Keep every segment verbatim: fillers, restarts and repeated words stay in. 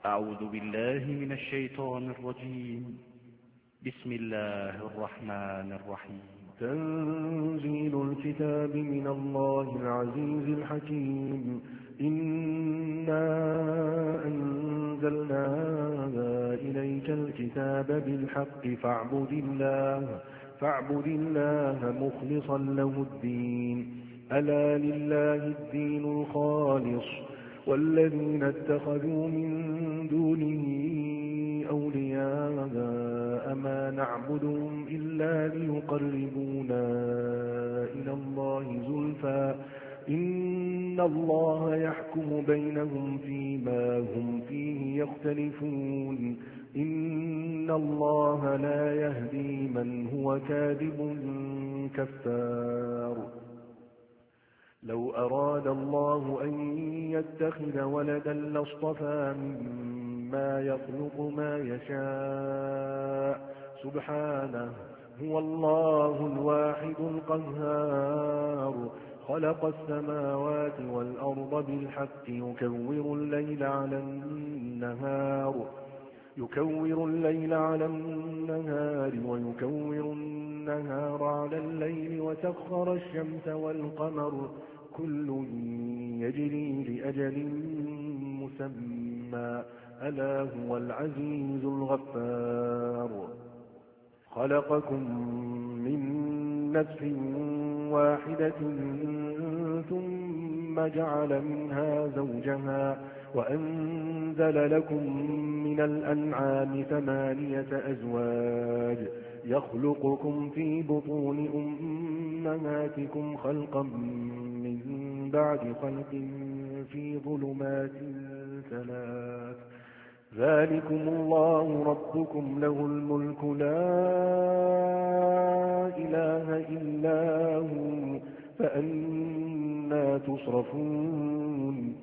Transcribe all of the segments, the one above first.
أعوذ بالله من الشيطان الرجيم. بسم الله الرحمن الرحيم. تنزيل الكتاب من الله العزيز الحكيم. إنا أنزلنا إليك الكتاب بالحق فاعبد الله فاعبد الله مخلصا له الدين. ألا لله الدين الخالص والذين اتخذوا من دونه أولياء ما نعبدهم إلا ليقربونا إلى الله زلفى إن الله يحكم بينهم فيما هم فيه يختلفون. إن الله لا يهدي من هو كاذب كفار. لو أراد الله أن يتخذ ولدا لاصطفى مما يخلق ما يشاء سبحانه هو الله الواحد القهار. خلق السماوات والأرض بالحق يكور الليل على النهار يكور الليل على النهار ويكور النهار على الليل وسخر الشمس والقمر كل يجري لأجل مسمى ألا هو العزيز الغفار. خلقكم من نفس واحدة ثم جعل منها زوجها وأنزل لكم من الأنعام ثمانية أزواج يخلقكم في بطون أمهاتكم خلقا من بعد خلق في ظلمات ثلاث. ذلكم الله ربكم له الملك لا إله إلا هو فأنى تصرفون.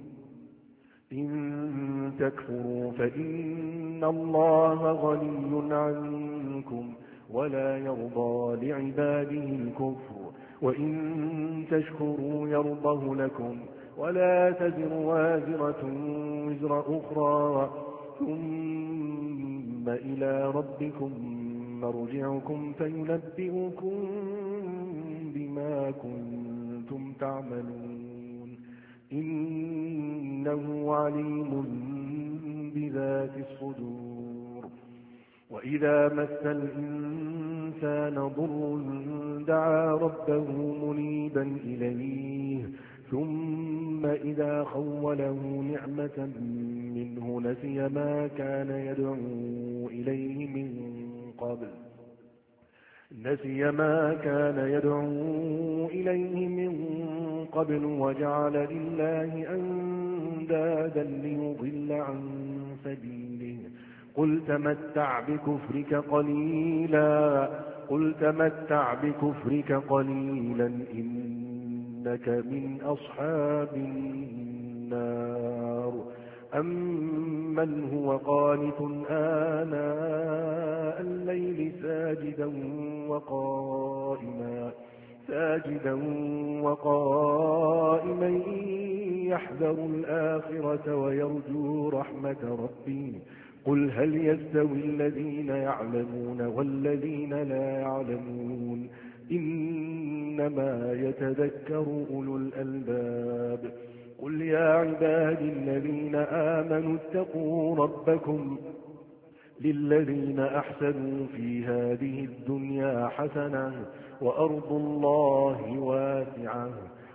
إن تكفروا فإن الله غني عنكم ولا يرضى لعباده الكفر وإن تشكروا يرضه لكم ولا تزر وازرة وزر أخرى ثم إلى ربكم مرجعكم فينبئكم بما كنتم تعملون. إنه عليم بذات الصدور. وإذا مس الإنسان ضر دعا ربه منيبا إليه ثم إذا خوله نعمة منه نسي ما كان يدعو إليه من قبل نسي ما كان يدعو إليه من قبل وجعل لله أندادا ليضل عن سبيله. قل تمتع بكفرك قليلا قل تمتع بكفرك قليلا إنك من أصحاب النار. أمن هو قانت آناء الليل ساجدا وقائما ساجدا وقائما يحذر الآخرة ويرجو رحمة ربه. قل هل يستوي الذين يعلمون والذين لا يعلمون إنما يتذكر أولو الألباب. قل يا عبادي الذين آمنوا اتقوا ربكم للذين أحسنوا في هذه الدنيا حسنة وأرض الله واسعة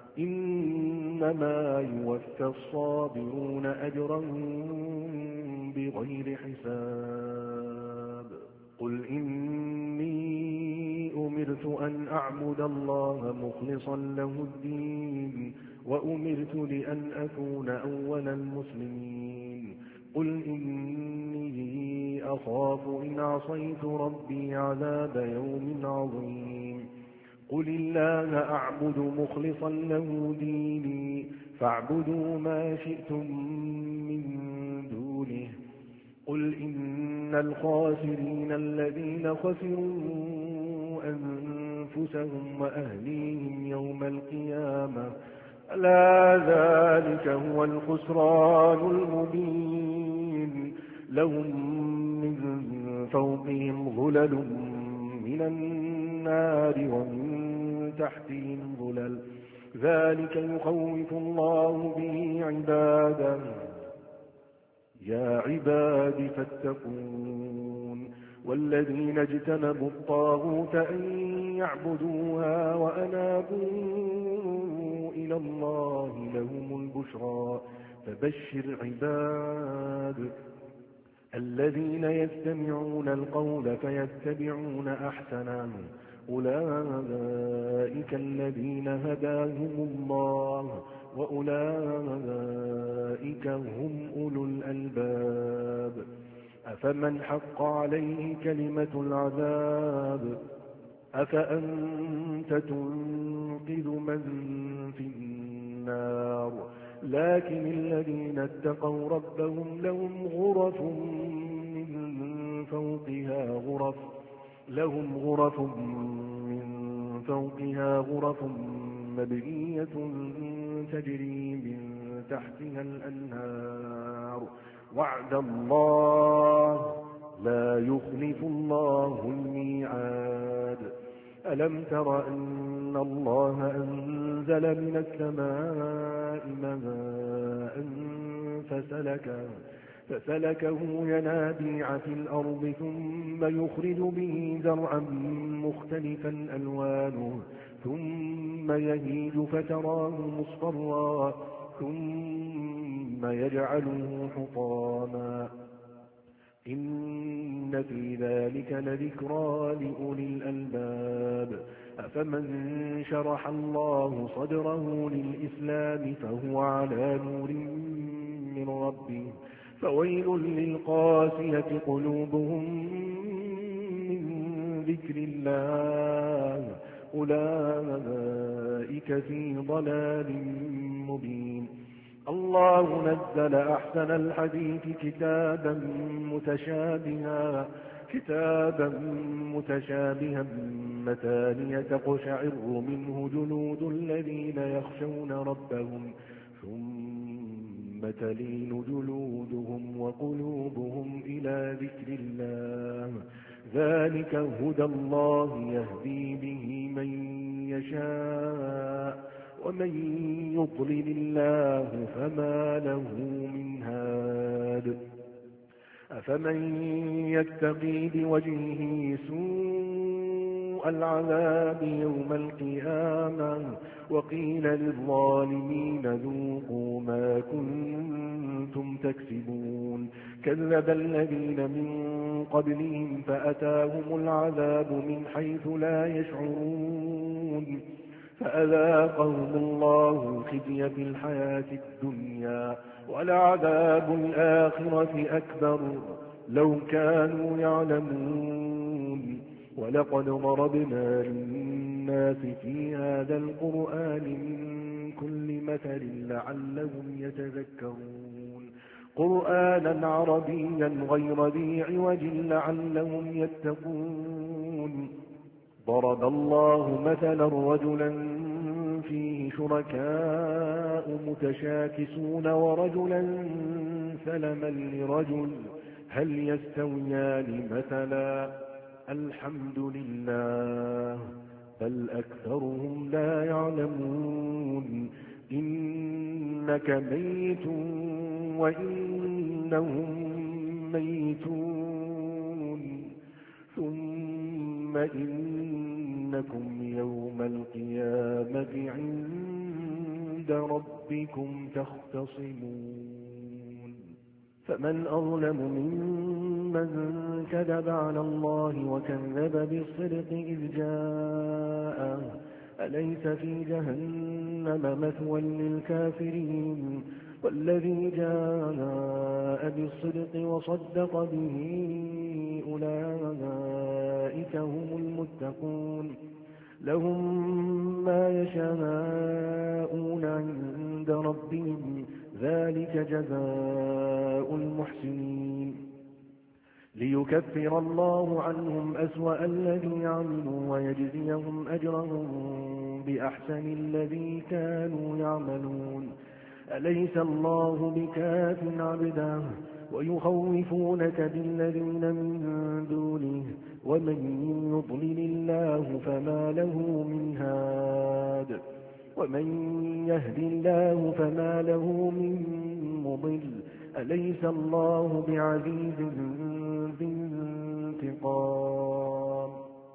إنما يوفى الصابرون أجرهم بغير حساب. قل إني أمرت أن أعبد الله مخلصا له الدين وأمرت لأن أكون أول المسلمين. قل إني أخاف إن عصيت ربي عذاب يوم عظيم. قل الله أعبد مخلصا له ديني فاعبدوا ما شئتم من دونه. قل إن الخاسرين الذين خسروا أنفسهم وأهليهم يوم القيامة ألا ذلك هو الخسران المبين. لهم من فوقهم ظلل من النار ومن تحتهم ظلل ذلك يخوف الله به عباده يا عباد فاتقون والذين اجتنبوا الطاغوت أن يعبدوها وأنابوا إلى الله لهم البشرى فبشر عباد الذين يستمعون القول فيتبعون أحسنه أولئك الذين هداهم الله وأولئك هم أولو الألباب أفمن حق عليه كلمة العذاب أفأنت تنقذ من في النار لكن الذين اتقوا ربهم لهم غرف من فوقها غرف لهم غرف من فوقها غرف مبنية تجري من تحتها الأنهار وعد الله لا يخلف الله الميعاد ألم تر أن الله أنزل من السماء ماء فسلكه فسلكه ينابيع في الأرض ثم يخرج به زرعا مختلفا ألوانه ثم يهيج فتراه مصفرا ثم يجعله حطاما إن في ذلك لذكرى لأولي الألباب أفمن شرح الله صدره للإسلام فهو على نور من ربه فويل للقاسية قلوبهم من ذكر الله أولئك في ضلال مبين الله نزل أحسن الحديث كتابا متشابها كتابا متشابها مثانية تقشعر منه جلود الذين يخشون ربهم ثم تلين جلودهم وقلوبهم إلى ذكر الله ذلك هدى الله يهدي به من يشاء ومن يضلل الله فما له من هاد أفمن يتقي بوجهه سوء العذاب يوم القيامة وقيل للظالمين ذوقوا ما كنتم تكسبون كذب الذين من قبلهم فأتاهم العذاب من حيث لا يشعرون فأذاقهم الله الخزي في الحياة الدنيا ولعذاب الآخرة أكبر لو كانوا يعلمون ولقد ضربنا للناس في هذا القرآن من كل مثل لعلهم يتذكرون قرآنا عربيا غير ذي عوج لعلهم يتقون ضرب الله مثلا رجلا فيه شركاء متشاكسون ورجلا سلما لرجل هل يستويان مثلا الحمد لله بل أكثرهم لا يعلمون إنك ميت وإنهم ميتون ثم إنكم يوم القيامة عند ربكم تختصمون فمن أظلم ممن كذب على الله وكذب بالصدق إذ جاءه أليس في جهنم مثوى للكافرين والذي جاء بالصدق وصدق به أولئك هم المتقون لهم ما يشاءون عند ربهم ذلك جزاء المحسنين ليكفر الله عنهم أسوأ الذي عملوا ويجزيهم أجرهم بأحسن الذي كانوا يعملون أليس الله بكاف عبده ويخوفونك بالذين من دونه ومن يضلل الله فما له من هاد ومن يهد الله فما له من مضل أليس الله بعزيز ذي انتقام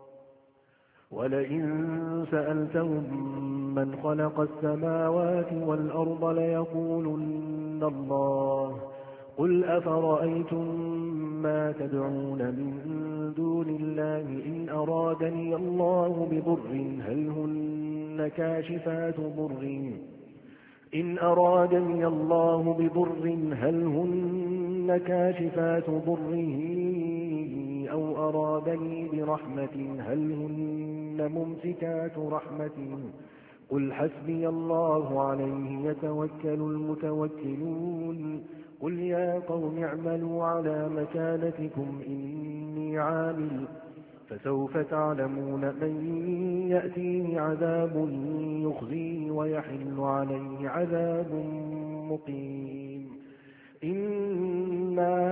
ولئن سألتهم من خلق السماوات والأرض ليقولن الله قل أفرأيتم ما تدعون من دون الله إن أرادني الله بضر هل هن كاشفات ضره إن أرادني الله بضر هل هن كاشفات ضره أو أرادني برحمة هل هن ممسكات رحمته قل حسبي الله عليه يتوكل المتوكلون قل يا قوم اعملوا على مكانتكم إني عامل فسوف تعلمون من يأتيه عذاب يخزيه ويحل عليه عذاب مقيم إنا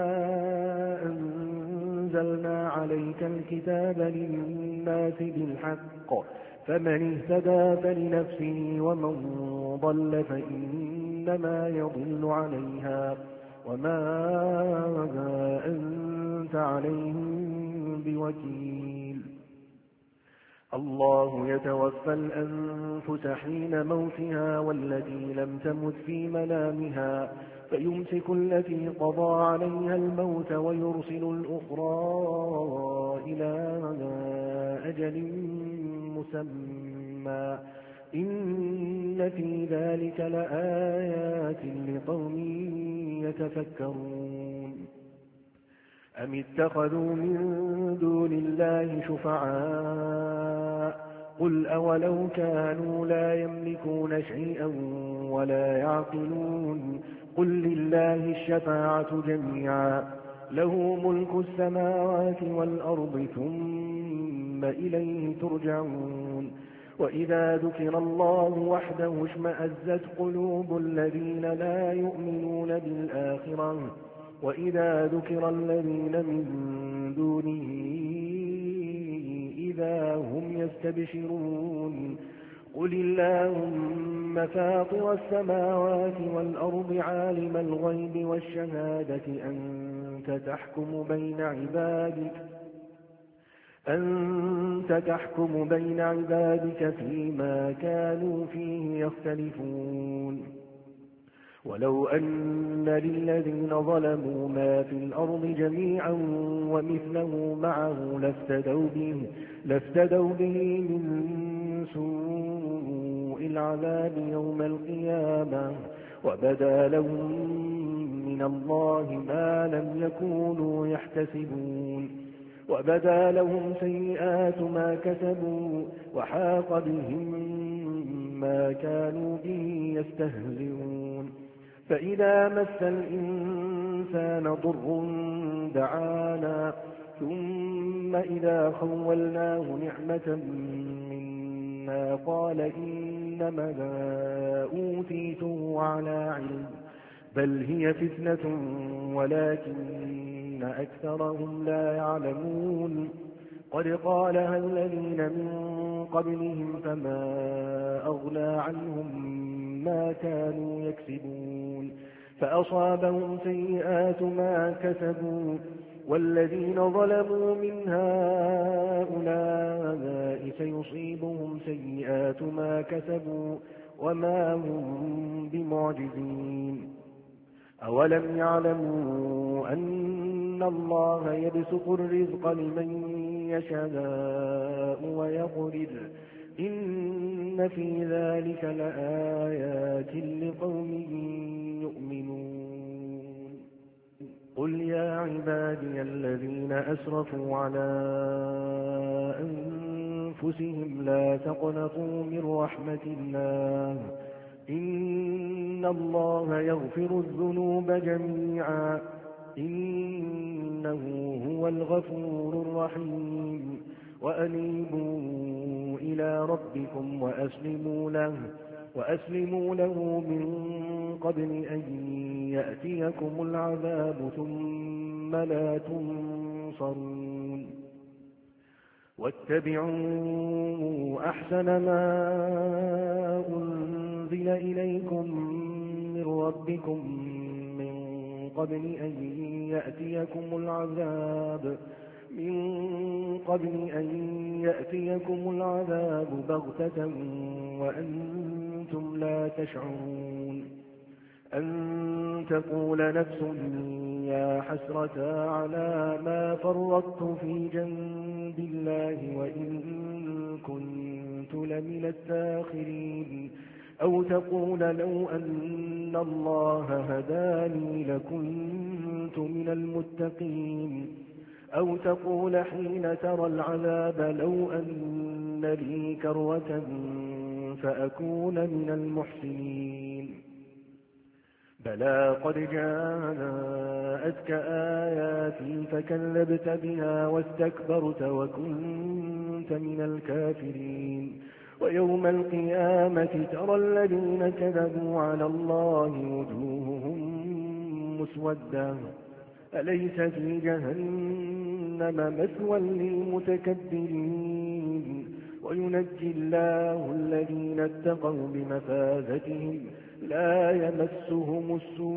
أنزلنا عليك الكتاب للناس بالحق فمن اهتدى فلنفسه ومن ضل فإنما يضل عليها وما أنت عليهم بوكيل الله يتوفى الأنفس حين موتها والتي لم تمت في منامها فيمسك التي قضى عليها الموت ويرسل الأخرى إلى أجل مسمى إن في ذلك لآيات لقوم يتفكرون أم اتخذوا من دون الله شفعاء قل أولو كانوا لا يملكون شيئا ولا يعقلون قل لله الشفاعة جميعا له ملك السماوات والأرض ثم إليه ترجعون وإذا ذكر الله وحده اشمأزت قلوب الذين لا يؤمنون بالآخرة وإذا ذكر الذين من دونه إذا هم يستبشرون قل اللهم فاطر السماوات والأرض عالم الغيب والشهادة أنت تحكم بين عبادك أنت تحكم بين عبادك فيما كانوا فيه يختلفون ولو أن للذين ظلموا ما في الأرض جميعا ومثله معه لافتدوا به, لافتدوا به من سوء العذاب يوم القيامة وبدا لهم من الله ما لم يكونوا يحتسبون وبدا لهم سيئات ما كسبوا وحاق بهم ما كانوا به يستهزئون فإذا مس الإنسان ضر دعانا ثم إذا خولناه نعمة منا قال إنما أوتيته على علم بل هي فتنة ولكن أكثرهم لا يعلمون قد قالها الذين من قبلهم فما أغنى عنهم ما كانوا يكسبون فأصابهم سيئات ما كسبوا والذين ظلموا من هؤلاء سيصيبهم سيئات ما كسبوا وما هم بمعجزين أولم يعلموا أن الله يبسط الرزق لمن يشاء ويقدر إن في ذلك لآيات لقوم يؤمنون قل يا عبادي الذين أسرفوا على أنفسهم لا تقنطوا من رحمة الله إن الله يغفر الذنوب جميعا إنه هو الغفور الرحيم وأنيبوا إلى ربكم وأسلموا له وأسلموا له من قبل أن يأتيكم العذاب ثم لا تنصرون واتبعوا أحسن ما أنزل إليكم من ربكم من قبل أن يأتيكم العذاب من قبل أن يأتيكم العذاب بغتة وأنتم لا تشعرون أن تقول نفس يا حسرة على ما فرطت في جنب الله وإن كنت لمن الساخرين أو تقول لو أن الله هداني لكنت من المتقين أو تقول حين ترى العذاب لو أن لي كروة فأكون من المحسنين بلى قد جاءتك آياتي فكذبت بها واستكبرت وكنت من الكافرين ويوم القيامة ترى الذين كذبوا على الله وجوههم مسودة أليس في جهنم مثوى للمتكبرين وينجي الله الذين اتقوا بمفازتهم لا يمسهم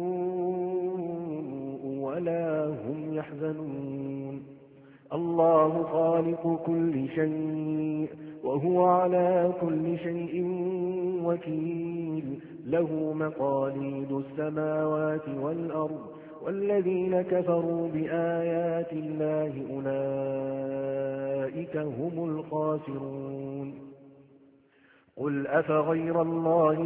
السوء ولا هم يحزنون الله خالق كل شيء وهو على كل شيء وكيل له مقاليد السماوات والأرض والذين كفروا بآيات الله أولئك هم الخاسرون قل أفغير الله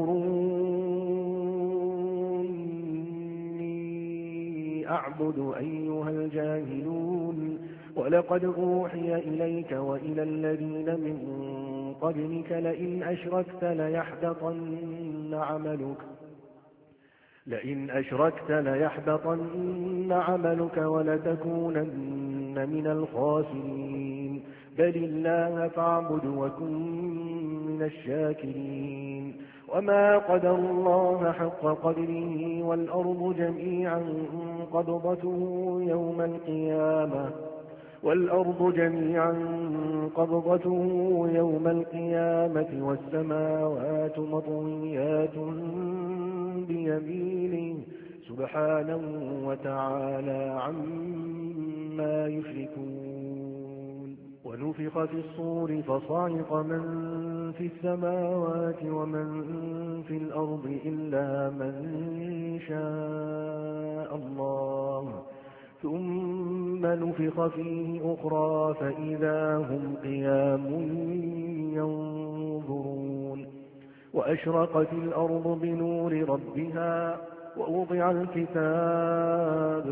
تأمروني أعبد أيها الجاهلون ولقد أوحي إليك وإلى الذين من قبلك لئن أشركت ليحبطن عملك لئن أشركت ليحبطن عملك ولتكونن من الخاسرين بل الله فاعبد وكن من الشاكرين وما قدر الله حق قدره والأرض جميعا قبضته يوم القيامة والأرض جميعا قبضته يوم القيامة والسماوات مطويات بيمينه سبحانه وتعالى عما يشركون ونفخ في الصور فصعق من في السماوات ومن في الأرض إلا من شاء الله ثم نفخ فيه أخرى فإذا هم قيام ينظرون وأشرقت الأرض بنور ربها ووضع الكتاب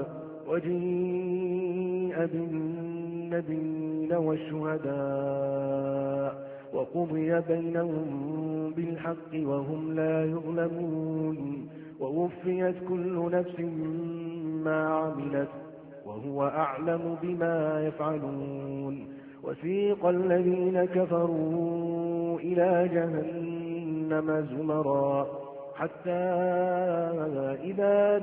وجيء بالنبيين والشهداء وقضي بينهم بالحق وهم لا يظلمون ووفيت كل نفس ما عملت وهو أعلم بما يفعلون وسيق الذين كفروا إلى جهنم زمرا حتى إذا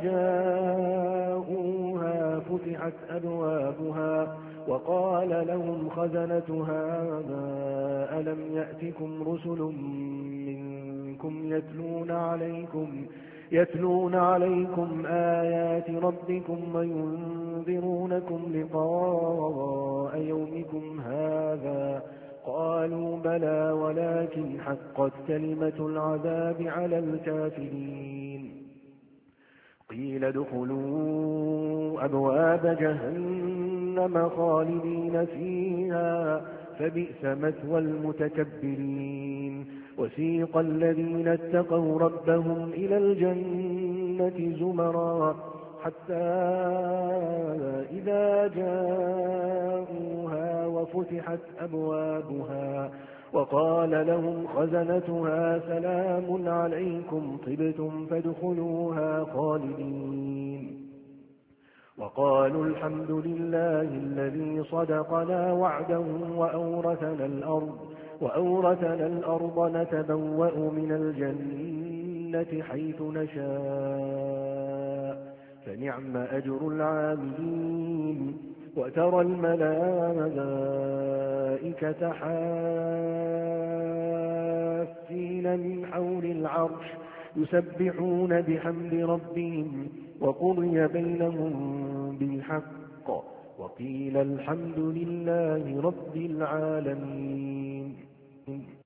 جاءوها فتحت أبوابها وقال لهم خزنتها ألم يأتكم رسل منكم يتلون عليكم يتلون عليكم آيات ربكم وينذرونكم لقاء يومكم هذا قالوا بلى ولكن حقت كلمة العذاب على الكافرين قيل ادخلوا أبواب جهنم خالدين فيها فبئس مثوى المتكبرين وسيق الذين اتقوا ربهم إلى الجنة زمرا حتى إذا جاءوها وفتحت أبوابها وقال لهم خزنتها سلام عليكم طبتم فادخلوها خالدين وقالوا الحمد لله الذي صدقنا وعده وأورثنا الأرض وأورثنا الأرض نتبوأ من الجنة حيث نشاء فنعم أجر العاملين وترى الملائكة حافين من حول العرش يسبحون بحمد ربهم وقضي بينهم بالحق وقيل الحمد لله رب العالمين.